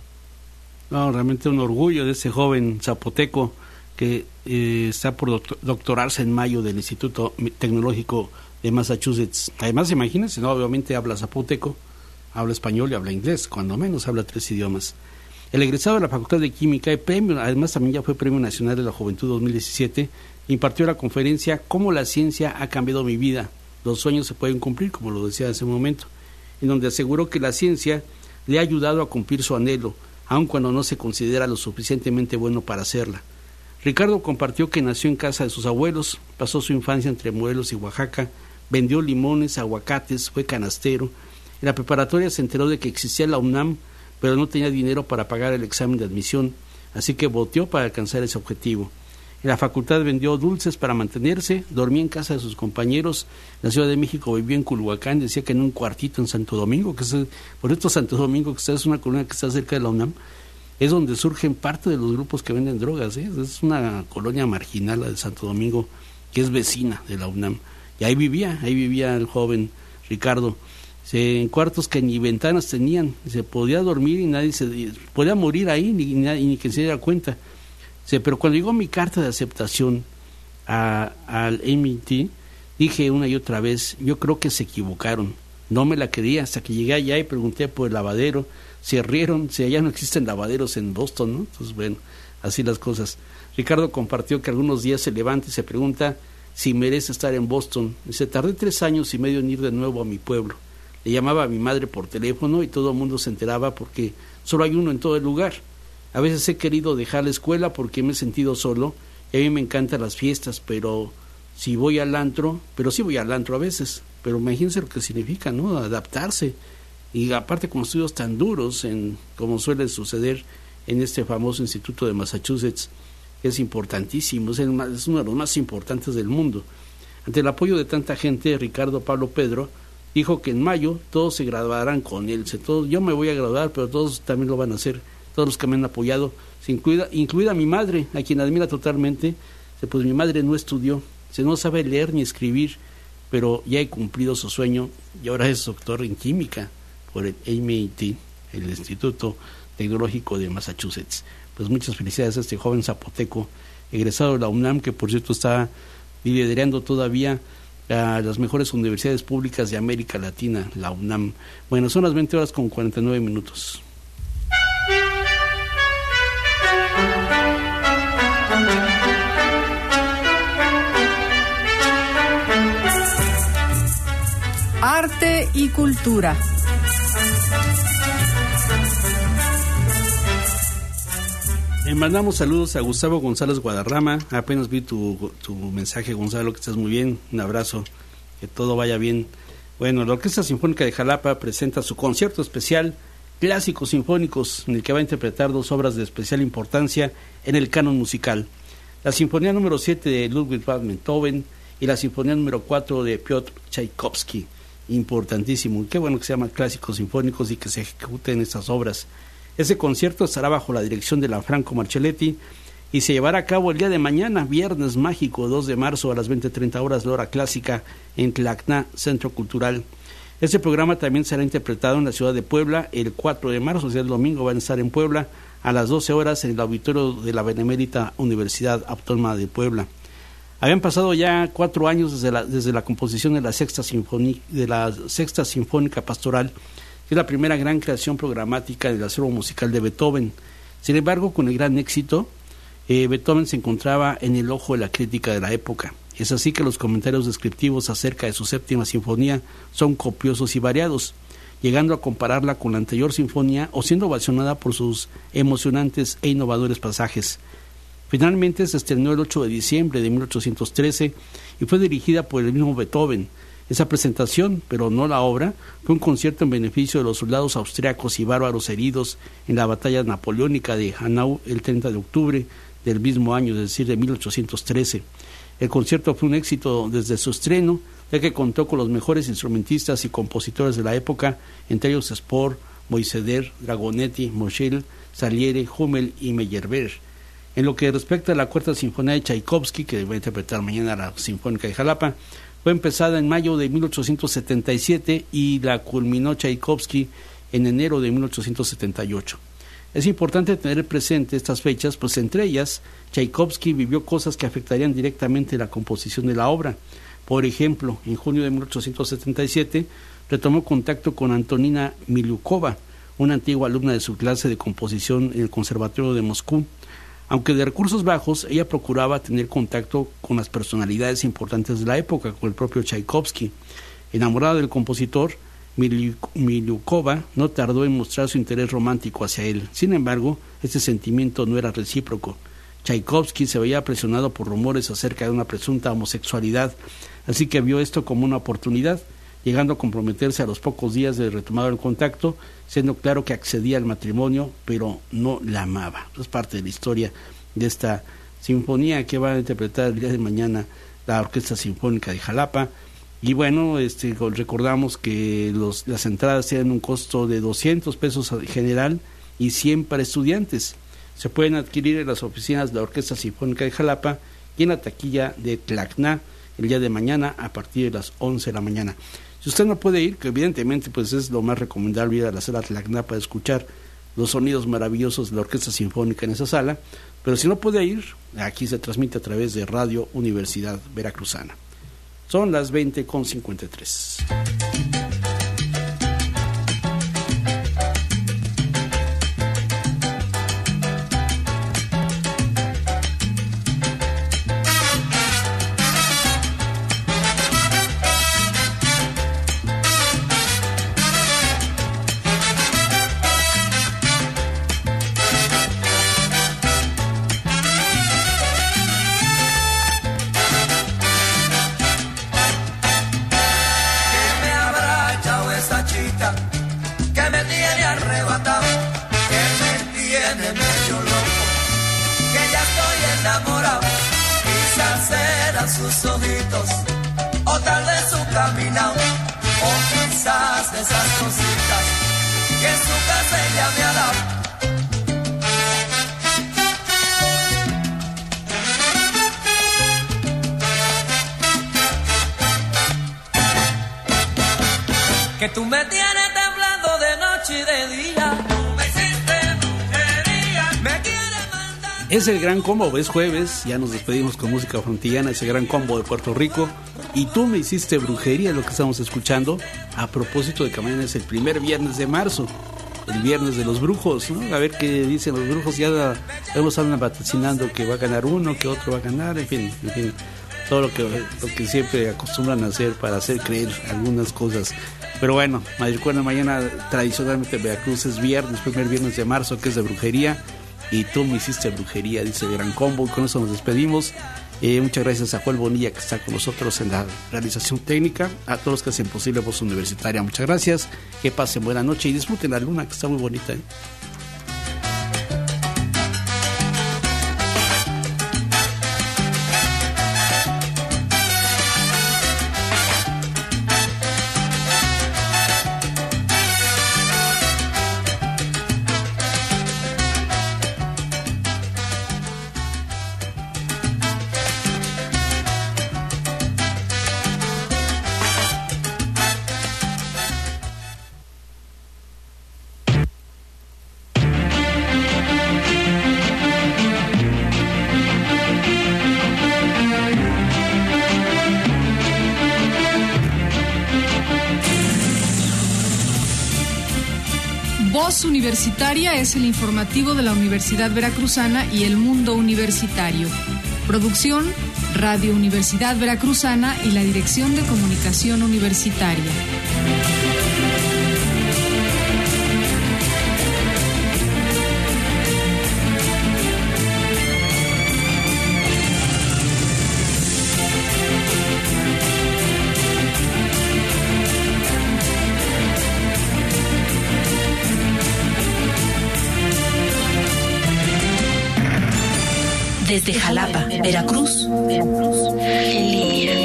No, realmente un orgullo de ese joven zapoteco que está por doctorarse en mayo del Instituto Tecnológico de Massachusetts. Además, imagínense, ¿no? Obviamente habla zapoteco, habla español y habla inglés, cuando menos habla 3 idiomas. El egresado de la Facultad de Química, además también ya fue Premio Nacional de la Juventud 2017, impartió la conferencia "Cómo la ciencia ha cambiado mi vida, los sueños se pueden cumplir", como lo decía hace un momento, en donde aseguró que la ciencia le ha ayudado a cumplir su anhelo, aun cuando no se considera lo suficientemente bueno para hacerla. Ricardo compartió que nació en casa de sus abuelos, pasó su infancia entre Morelos y Oaxaca, vendió limones, aguacates, fue canastero. En la preparatoria se enteró de que existía la UNAM, pero no tenía dinero para pagar el examen de admisión, así que voteó para alcanzar ese objetivo. En la facultad vendió dulces para mantenerse, dormía en casa de sus compañeros. En la Ciudad de México vivió en Culhuacán, decía que en un cuartito en Santo Domingo, por esto Santo Domingo, que es una colonia que está cerca de la UNAM, es donde surgen parte de los grupos que venden drogas, ¿eh? Es una colonia marginal la de Santo Domingo, que es vecina de la UNAM. Y ahí vivía el joven Ricardo. En cuartos que ni ventanas tenían, se podía dormir y nadie podía morir ahí, ni que se diera cuenta. Pero cuando llegó mi carta de aceptación al MIT, dije una y otra vez, yo creo que se equivocaron. No me la creía hasta que llegué allá y pregunté por el lavadero. Se rieron, ya no existen lavaderos en Boston, ¿no? Entonces, bueno, así las cosas. Ricardo compartió que algunos días se levanta y se pregunta si merece estar en Boston. Dice, tardé 3 años y medio en ir de nuevo a mi pueblo. Le llamaba a mi madre por teléfono y todo el mundo se enteraba porque solo hay uno en todo el lugar. A veces he querido dejar la escuela porque me he sentido solo y a mí me encantan las fiestas, pero sí voy al antro a veces. Pero imagínense lo que significa, ¿no? Adaptarse. Y aparte con estudios tan duros, como suele suceder en este famoso instituto de Massachusetts, es importantísimo, es uno de los más importantes del mundo. Ante el apoyo de tanta gente, Ricardo Pablo Pedro dijo que en mayo todos se graduarán con él. Yo me voy a graduar, pero todos también lo van a hacer, todos los que me han apoyado, incluida mi madre, a quien admira totalmente. Pues mi madre no estudió, no sabe leer ni escribir, pero ya he cumplido su sueño y ahora es doctor en química por el MIT, el Instituto Tecnológico de Massachusetts. Pues muchas felicidades a este joven zapoteco, egresado de la UNAM, que por cierto está liderando todavía a las mejores universidades públicas de América Latina, la UNAM. Bueno, son las 20:49. Arte y cultura. Le mandamos saludos a Gustavo González Guadarrama. Apenas vi tu mensaje, Gonzalo, que estás muy bien. Un abrazo, que todo vaya bien. Bueno, la Orquesta Sinfónica de Jalapa presenta su concierto especial Clásicos Sinfónicos, en el que va a interpretar 2 obras de especial importancia en el canon musical: la Sinfonía número 7 de Ludwig van Beethoven y la Sinfonía número 4 de Piotr Tchaikovsky. Importantísimo. Qué bueno que se llama Clásicos Sinfónicos y que se ejecuten estas obras. Ese concierto estará bajo la dirección de Franco Marcelletti y se llevará a cabo el día de mañana, viernes mágico, 2 de marzo a las 20:30 horas, la hora clásica, en Tlacna, Centro Cultural. Este programa también será interpretado en la ciudad de Puebla el 4 de marzo, o sea, el domingo van a estar en Puebla a las 12 horas en el auditorio de la Benemérita Universidad Autónoma de Puebla. Habían pasado ya 4 años desde la composición de la Sexta Sinfónica Pastoral, que es la primera gran creación programática del acervo musical de Beethoven. Sin embargo, con el gran éxito, Beethoven se encontraba en el ojo de la crítica de la época. Es así que los comentarios descriptivos acerca de su séptima sinfonía son copiosos y variados, llegando a compararla con la anterior sinfonía o siendo ovacionada por sus emocionantes e innovadores pasajes. Finalmente se estrenó el 8 de diciembre de 1813 y fue dirigida por el mismo Beethoven. Esa presentación, pero no la obra, fue un concierto en beneficio de los soldados austriacos y bárbaros heridos en la batalla napoleónica de Hanau el 30 de octubre del mismo año, es decir, de 1813. El concierto fue un éxito desde su estreno, ya que contó con los mejores instrumentistas y compositores de la época, entre ellos Spohr, Moiseder, Dragonetti, Moschel, Salieri, Hummel y Meyerbeer. En lo que respecta a la Cuarta Sinfonía de Tchaikovsky, que va a interpretar mañana la Sinfónica de Jalapa, fue empezada en mayo de 1877 y la culminó Tchaikovsky en enero de 1878. Es importante tener presente estas fechas, pues entre ellas, Tchaikovsky vivió cosas que afectarían directamente la composición de la obra. Por ejemplo, en junio de 1877 retomó contacto con Antonina Miliukova, una antigua alumna de su clase de composición en el Conservatorio de Moscú. Aunque de recursos bajos, ella procuraba tener contacto con las personalidades importantes de la época, con el propio Tchaikovsky. Enamorada del compositor, Miliukova no tardó en mostrar su interés romántico hacia él. Sin embargo, este sentimiento no era recíproco. Tchaikovsky se veía presionado por rumores acerca de una presunta homosexualidad, así que vio esto como una oportunidad, llegando a comprometerse a los pocos días de retomar el contacto, siendo claro que accedía al matrimonio, pero no la amaba. Es parte de la historia de esta sinfonía que va a interpretar el día de mañana la Orquesta Sinfónica de Jalapa. Y bueno, recordamos que las entradas tienen un costo de 200 pesos general y 100 para estudiantes. Se pueden adquirir en las oficinas de la Orquesta Sinfónica de Jalapa y en la taquilla de Tlacna el día de mañana a partir de las 11 de la mañana. Si usted no puede ir, que evidentemente pues es lo más recomendable ir a la sala Tlacna para escuchar los sonidos maravillosos de la Orquesta Sinfónica en esa sala, pero si no puede ir, aquí se transmite a través de Radio Universidad Veracruzana. Son las 20:53. Sus ojitos, o tal vez su caminado, o quizás de esas cositas que en su casa ella me ha dado. Que tú me tienes temblando de noche y de día, tú me hiciste brujería, me quieres mandar. Es el Gran Combo, es jueves, ya nos despedimos con música frontillana, ese Gran Combo de Puerto Rico. Y tú me hiciste brujería, lo que estamos escuchando, a propósito de que mañana es el primer viernes de marzo, el viernes de los brujos, ¿no? A ver qué dicen los brujos, ya hemos estado vaticinando que va a ganar uno, que otro va a ganar, en fin, todo lo que siempre acostumbran a hacer para hacer creer algunas cosas. Pero bueno, recuerden, mañana tradicionalmente en Veracruz es viernes, primer viernes de marzo, que es de brujería. Y tú me hiciste brujería, dice el Gran Combo. Y con eso nos despedimos. Muchas gracias a Joel Bonilla, que está con nosotros en la realización técnica, a todos los que hacen posible Voz Universitaria. Muchas gracias, que pasen buena noche y disfruten la luna, que está muy bonita, ¿eh? Voz Universitaria es el informativo de la Universidad Veracruzana y el mundo universitario. Producción, Radio Universidad Veracruzana y la Dirección de Comunicación Universitaria. Desde Jalapa, Veracruz, en línea.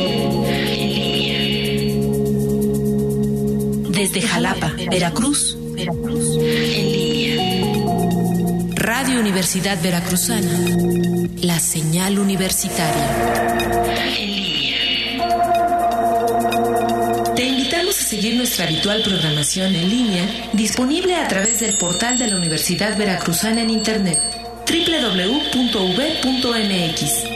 Desde Jalapa, Veracruz, en línea. Radio Universidad Veracruzana, la señal universitaria. En línea. Te invitamos a seguir nuestra habitual programación en línea, disponible a través del portal de la Universidad Veracruzana en Internet, www.v.mx.